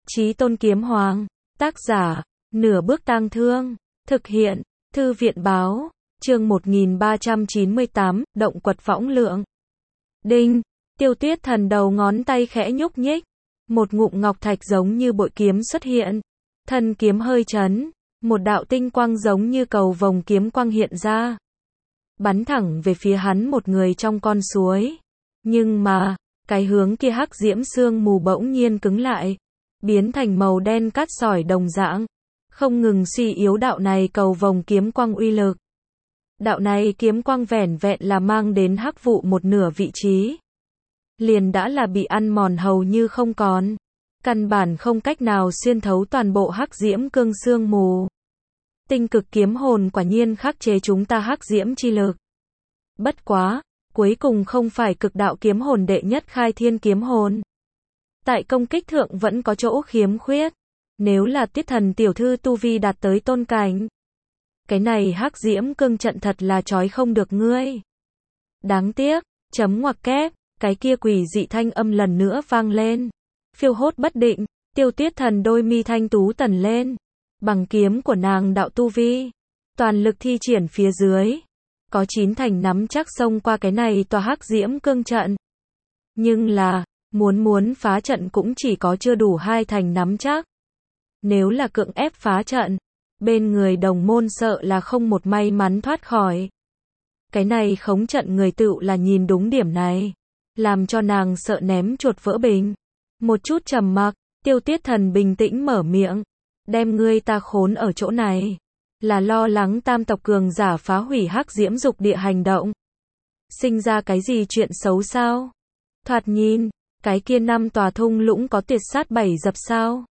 Chí Tôn Kiếm Hoàng, tác giả, Nửa Bước Tang Thương, thực hiện, Thư viện báo, chương 1398, Động Quật Võng Lượng. Đinh, Tiêu Tuyết Thần đầu ngón tay khẽ nhúc nhích, một ngụm ngọc thạch giống như bội kiếm xuất hiện, thân kiếm hơi chấn, một đạo tinh quang giống như cầu vồng kiếm quang hiện ra, bắn thẳng về phía hắn một người trong con suối. Nhưng mà, cái hướng kia hắc diễm sương mù bỗng nhiên cứng lại, biến thành màu đen cát sỏi đồng dạng, không ngừng suy yếu đạo này cầu vồng kiếm quang uy lực. Đạo này kiếm quang vẻn vẹn là mang đến hắc vụ một nửa vị trí, liền đã là bị ăn mòn hầu như không còn, căn bản không cách nào xuyên thấu toàn bộ hắc diễm cương sương mù. Tinh cực kiếm hồn quả nhiên khắc chế chúng ta hắc diễm chi lực. Bất quá, cuối cùng không phải cực đạo kiếm hồn đệ nhất khai thiên kiếm hồn. Tại công kích thượng vẫn có chỗ khiếm khuyết. Nếu là Tiết Thần tiểu thư tu vi đạt tới tôn cảnh, cái này hắc diễm cương trận thật là trói không được ngươi. Đáng tiếc, chấm ngoặc kép, cái kia quỷ dị thanh âm lần nữa vang lên. Phiêu hốt bất định, Tiêu Tuyết Thần đôi mi thanh tú tần lên. Bằng kiếm của nàng đạo tu vi, toàn lực thi triển phía dưới, có 9 thành nắm chắc xông qua cái này tòa hắc diễm cương trận. Nhưng là, muốn phá trận cũng chỉ có chưa đủ 2 thành nắm chắc. Nếu là cưỡng ép phá trận, bên người đồng môn sợ là không một may mắn thoát khỏi. Cái này khống trận người tựu là nhìn đúng điểm này, làm cho nàng sợ ném chuột vỡ bình. Một chút trầm mặc, Tiêu Tuyết Thần bình tĩnh mở miệng, đem ngươi ta khốn ở chỗ này, là lo lắng tam tộc cường giả phá hủy hắc diễm dục địa hành động. Sinh ra cái gì chuyện xấu sao? Thoạt nhìn, cái kia 5 tòa thung lũng có tuyệt sát 7 dập sao?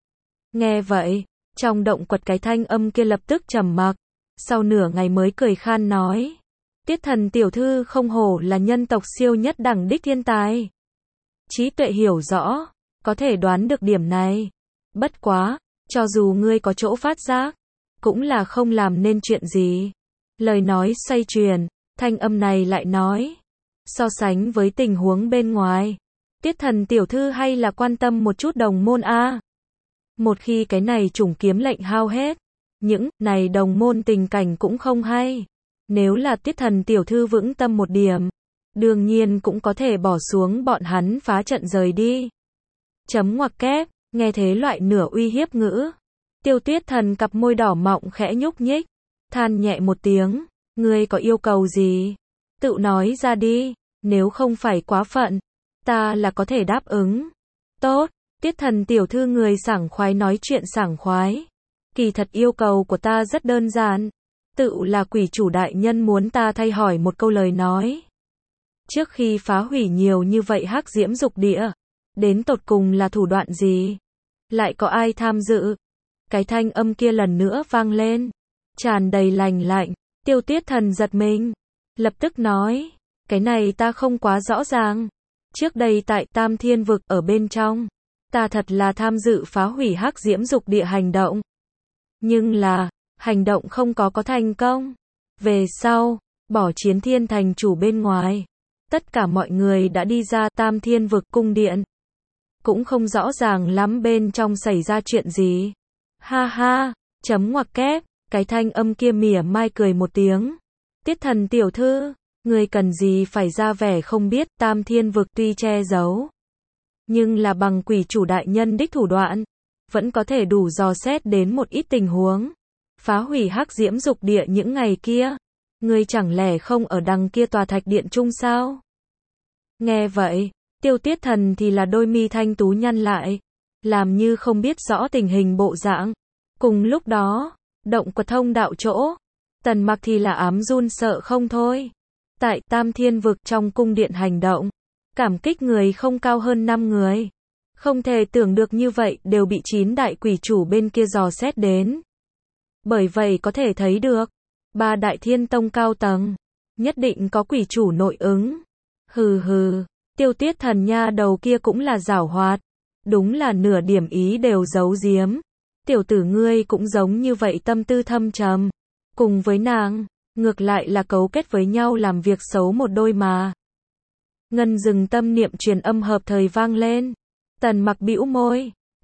Nghe vậy, trong động quật cái thanh âm kia lập tức trầm mặc, sau nửa ngày mới cười khan nói. Tiết Thần tiểu thư không hổ là nhân tộc siêu nhất đẳng đích thiên tài. Trí tuệ hiểu rõ, có thể đoán được điểm này. Bất quá, cho dù ngươi có chỗ phát giác, cũng là không làm nên chuyện gì. Lời nói xoay chuyển, thanh âm này lại nói. So sánh với tình huống bên ngoài, Tiết Thần tiểu thư hay là quan tâm một chút đồng môn a. Một khi cái này chủng kiếm lệnh hao hết, những này đồng môn tình cảnh cũng không hay. Nếu là Tiết Thần tiểu thư vững tâm một điểm, đương nhiên cũng có thể bỏ xuống bọn hắn phá trận rời đi. Chấm ngoặc kép, nghe thế loại nửa uy hiếp ngữ. Tiêu Tuyết Thần cặp môi đỏ mọng khẽ nhúc nhích, than nhẹ một tiếng, ngươi có yêu cầu gì? Tự nói ra đi, nếu không phải quá phận, ta là có thể đáp ứng. Tốt, Tiết Thần tiểu thư người sảng khoái nói chuyện sảng khoái. Kỳ thật yêu cầu của ta rất đơn giản, tự là quỷ chủ đại nhân muốn ta thay hỏi một câu lời nói. Trước khi phá hủy nhiều như vậy hắc diễm dục địa, đến tột cùng là thủ đoạn gì? Lại có ai tham dự? Cái thanh âm kia lần nữa vang lên, tràn đầy lành lạnh. Tiêu Tuyết Thần giật mình, lập tức nói, cái này ta không quá rõ ràng. Trước đây tại Tam Thiên Vực ở bên trong, ta thật là tham dự phá hủy hắc diễm dục địa hành động. Nhưng là, hành động không có thành công. Về sau, bỏ Chiến Thiên thành chủ bên ngoài, tất cả mọi người đã đi ra Tam Thiên Vực cung điện. Cũng không rõ ràng lắm bên trong xảy ra chuyện gì. Ha ha, chấm ngoặc kép, cái thanh âm kia mỉa mai cười một tiếng. Tiết Thần tiểu thư, người cần gì phải ra vẻ không biết. Tam Thiên Vực tuy che giấu, nhưng là bằng quỷ chủ đại nhân đích thủ đoạn, vẫn có thể đủ dò xét đến một ít tình huống. Phá hủy hắc diễm dục địa những ngày kia, ngươi chẳng lẽ không ở đằng kia tòa thạch điện chung sao? Nghe vậy, Tiêu Tuyết Thần thì là đôi mi thanh tú nhăn lại, làm như không biết rõ tình hình bộ dạng. Cùng lúc đó, động quật thông đạo chỗ, Tần Mặc thì là ám run sợ không thôi. Tại Tam Thiên Vực trong cung điện hành động, cảm kích người không cao hơn 5 người. Không thể tưởng được như vậy đều bị 9 đại quỷ chủ bên kia dò xét đến. Bởi vậy có thể thấy được, 3 đại thiên tông cao tầng, nhất định có quỷ chủ nội ứng. Hừ hừ, Tiêu Tuyết Thần nha đầu kia cũng là giảo hoạt. Đúng là nửa điểm ý đều giấu giếm. Tiểu tử ngươi cũng giống như vậy tâm tư thâm trầm. Cùng với nàng, ngược lại là cấu kết với nhau làm việc xấu một đôi mà. Ngân dừng tâm niệm truyền âm hợp thời vang lên. Tần Mặc bĩu môi,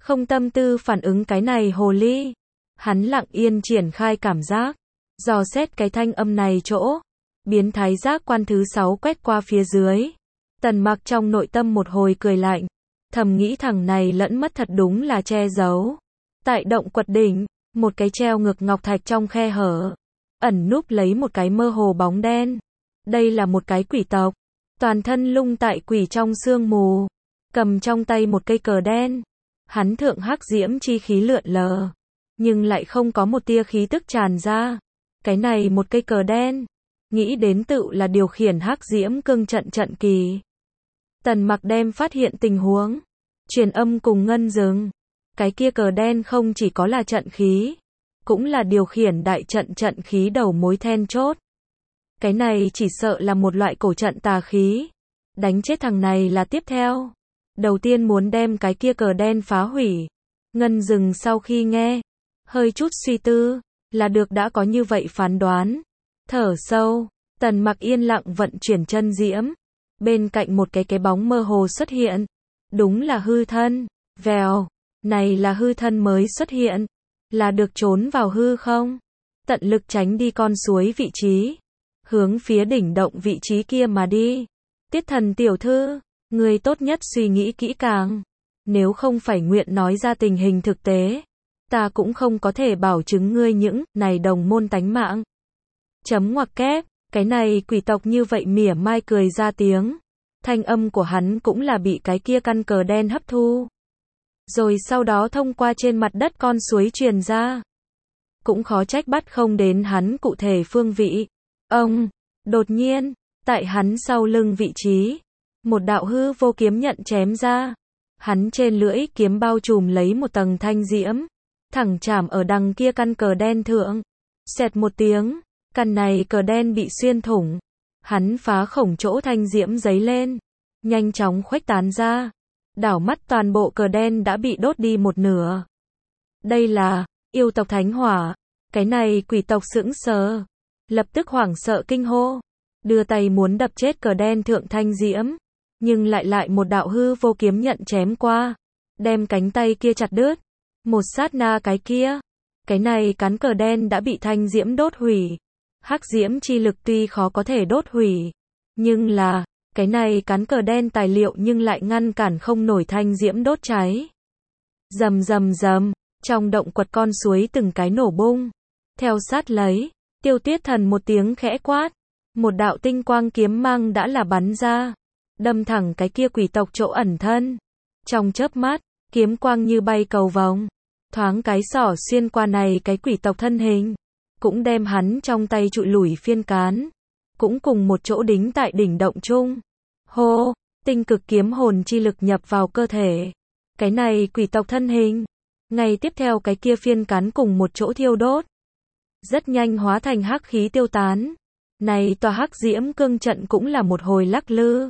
không tâm tư phản ứng cái này hồ ly. Hắn lặng yên triển khai cảm giác, dò xét cái thanh âm này chỗ. Biến thái giác quan thứ 6 quét qua phía dưới. Tần Mặc trong nội tâm một hồi cười lạnh, thầm nghĩ thằng này lẫn mất thật đúng là che giấu. Tại động quật đỉnh, một cái treo ngược ngọc thạch trong khe hở, ẩn núp lấy một cái mơ hồ bóng đen. Đây là một cái quỷ tộc, toàn thân lung tại quỷ trong sương mù, cầm trong tay một cây cờ đen. Hắn thượng hắc diễm chi khí lượn lờ, nhưng lại không có một tia khí tức tràn ra. Cái này một cây cờ đen, nghĩ đến tự là điều khiển hắc diễm cương trận kỳ. Tần Mặc đem phát hiện tình huống, truyền âm cùng Ngân Dừng. Cái kia cờ đen không chỉ có là trận khí, cũng là điều khiển đại trận khí đầu mối then chốt. Cái này chỉ sợ là một loại cổ trận tà khí. Đánh chết thằng này là tiếp theo. Đầu tiên muốn đem cái kia cờ đen phá hủy. Ngân Dừng sau khi nghe, hơi chút suy tư, là được đã có như vậy phán đoán. Thở sâu, Tần Mặc yên lặng vận chuyển chân diễm. Bên cạnh một cái bóng mơ hồ xuất hiện. Đúng là hư thân. Vèo, này là hư thân mới xuất hiện. Là được trốn vào hư không? Tận lực tránh đi con suối vị trí. Hướng phía đỉnh động vị trí kia mà đi. Tiết Thần tiểu thư, người tốt nhất suy nghĩ kỹ càng. Nếu không phải nguyện nói ra tình hình thực tế, ta cũng không có thể bảo chứng ngươi những này đồng môn tánh mạng. Chấm ngoặc kép, cái này quỷ tộc như vậy mỉa mai cười ra tiếng. Thanh âm của hắn cũng là bị cái kia căn cờ đen hấp thu. Rồi sau đó thông qua trên mặt đất con suối truyền ra. Cũng khó trách bắt không đến hắn cụ thể phương vị. Ông, đột nhiên, tại hắn sau lưng vị trí, một đạo hư vô kiếm nhận chém ra. Hắn trên lưỡi kiếm bao trùm lấy một tầng thanh diễm, thẳng chạm ở đằng kia căn cờ đen thượng. Xẹt một tiếng, căn này cờ đen bị xuyên thủng. Hắn phá khổng chỗ thanh diễm giấy lên, nhanh chóng khuếch tán ra. Đảo mắt toàn bộ cờ đen đã bị đốt đi một nửa. Đây là yêu tộc thánh hỏa. Cái này quỷ tộc sững sờ, lập tức hoảng sợ kinh hô, đưa tay muốn đập chết cờ đen thượng thanh diễm, nhưng lại một đạo hư vô kiếm nhận chém qua, đem cánh tay kia chặt đứt. Một sát na cái này cán cờ đen đã bị thanh diễm đốt hủy. Hắc diễm chi lực tuy khó có thể đốt hủy, nhưng là cái này cán cờ đen tài liệu nhưng lại ngăn cản không nổi thanh diễm đốt cháy. Rầm rầm rầm, trong động quật con suối từng cái nổ bung. Theo sát lấy, Tiêu Tuyết Thần một tiếng khẽ quát, một đạo tinh quang kiếm mang đã là bắn ra, đâm thẳng cái kia quỷ tộc chỗ ẩn thân. Trong chớp mắt, kiếm quang như bay cầu vồng, thoáng cái xỏ xuyên qua này cái quỷ tộc thân hình, cũng đem hắn trong tay trụi lủi phiên cán, cũng cùng một chỗ đính tại đỉnh động chung. Hô, tinh cực kiếm hồn chi lực nhập vào cơ thể. Cái này quỷ tộc thân hình, ngay tiếp theo cái kia phiên cán cùng một chỗ thiêu đốt. Rất nhanh hóa thành hắc khí tiêu tán. Này tòa hắc diễm cương trận cũng là một hồi lắc lư.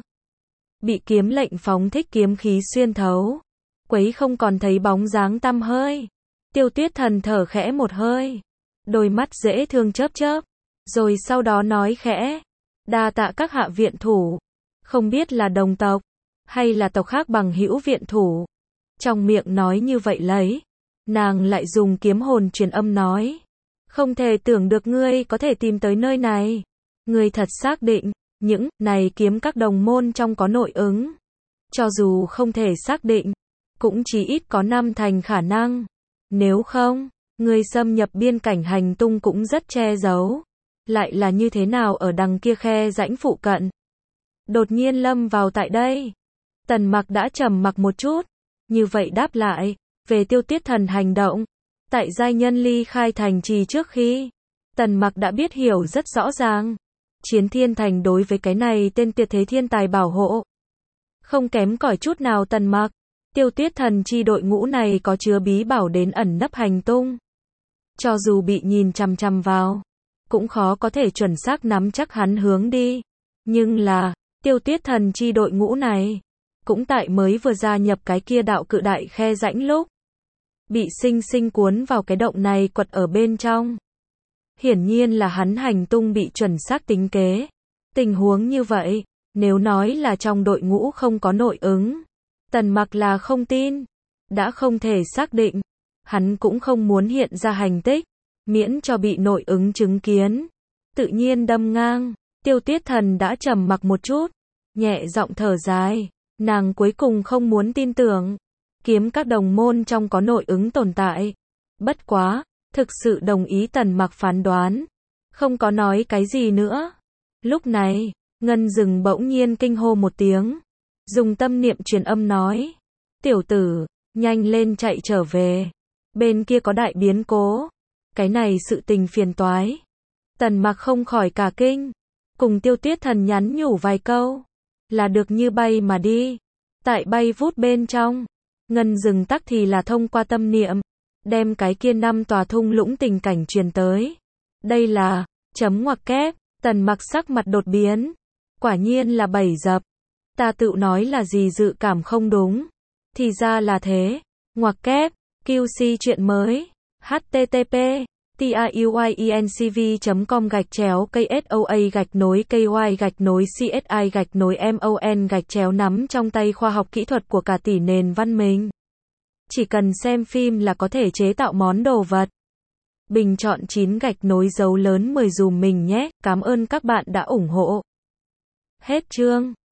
Bị kiếm lệnh phóng thích kiếm khí xuyên thấu. Quấy không còn thấy bóng dáng tăm hơi. Tiêu Tuyết Thần thở khẽ một hơi. Đôi mắt dễ thương chớp chớp. Rồi sau đó nói khẽ. Đa tạ các hạ viện thủ. Không biết là đồng tộc, hay là tộc khác bằng hữu viện thủ. Trong miệng nói như vậy lấy. Nàng lại dùng kiếm hồn truyền âm nói. Không thể tưởng được ngươi có thể tìm tới nơi này. Ngươi thật xác định, những này kiếm các đồng môn trong có nội ứng. Cho dù không thể xác định, cũng chỉ ít có 5 thành khả năng. Nếu không, ngươi xâm nhập biên cảnh hành tung cũng rất che giấu. Lại là như thế nào ở đằng kia khe rãnh phụ cận? Đột nhiên lâm vào tại đây. Tần Mặc đã trầm mặc một chút. Như vậy đáp lại, về Tiêu Tuyết Thần hành động. Tại giai nhân ly khai thành trì trước khi, Tần Mặc đã biết hiểu rất rõ ràng. Chiến Thiên Thành đối với cái này tên tuyệt thế thiên tài bảo hộ. Không kém cỏi chút nào Tần Mặc. Tiêu Tuyết Thần chi đội ngũ này có chứa bí bảo đến ẩn nấp hành tung. Cho dù bị nhìn chằm chằm vào, cũng khó có thể chuẩn xác nắm chắc hắn hướng đi. Nhưng là, Tiêu Tuyết Thần chi đội ngũ này, cũng tại mới vừa gia nhập cái kia đạo cự đại khe rãnh lúc, bị sinh sinh cuốn vào cái động này quật ở bên trong. Hiển nhiên là hắn hành tung bị chuẩn xác tính kế. Tình huống như vậy, nếu nói là trong đội ngũ không có nội ứng, Tần Mặc là không tin. đã không thể xác định. Hắn cũng không muốn hiện ra hành tích, miễn cho bị nội ứng chứng kiến. Tự nhiên đâm ngang, Tiêu Tuyết Thần đã trầm mặc một chút, nhẹ giọng thở dài, nàng cuối cùng không muốn tin tưởng, kiếm các đồng môn trong có nội ứng tồn tại. Bất quá, thực sự đồng ý Tần Mặc phán đoán, không có nói cái gì nữa. Lúc này, Ngân Dừng bỗng nhiên kinh hô một tiếng, dùng tâm niệm truyền âm nói, tiểu tử, nhanh lên chạy trở về, bên kia có đại biến cố, cái này sự tình phiền toái. Tần Mặc không khỏi cả kinh, cùng Tiêu Tuyết Thần nhắn nhủ vài câu, là được như bay mà đi. Tại bay vút bên trong, Ngân Dừng tắc thì là thông qua tâm niệm, đem cái kia 5 tòa thung lũng tình cảnh truyền tới. Đây là, chấm ngoặc kép, Tần Mặc sắc mặt đột biến, quả nhiên là 7 dập. Ta tự nói là gì dự cảm không đúng, thì ra là thế. Ngoặc kép, QC chuyện mới, http tiuyincv.com/KSOA-KY-CSI-MON nắm trong tay khoa học kỹ thuật của cả tỷ nền văn minh. Chỉ cần xem phim là có thể chế tạo món đồ vật. Bình chọn 9 dấu lớn 10 dùm mình nhé, cảm ơn các bạn đã ủng hộ. Hết chương.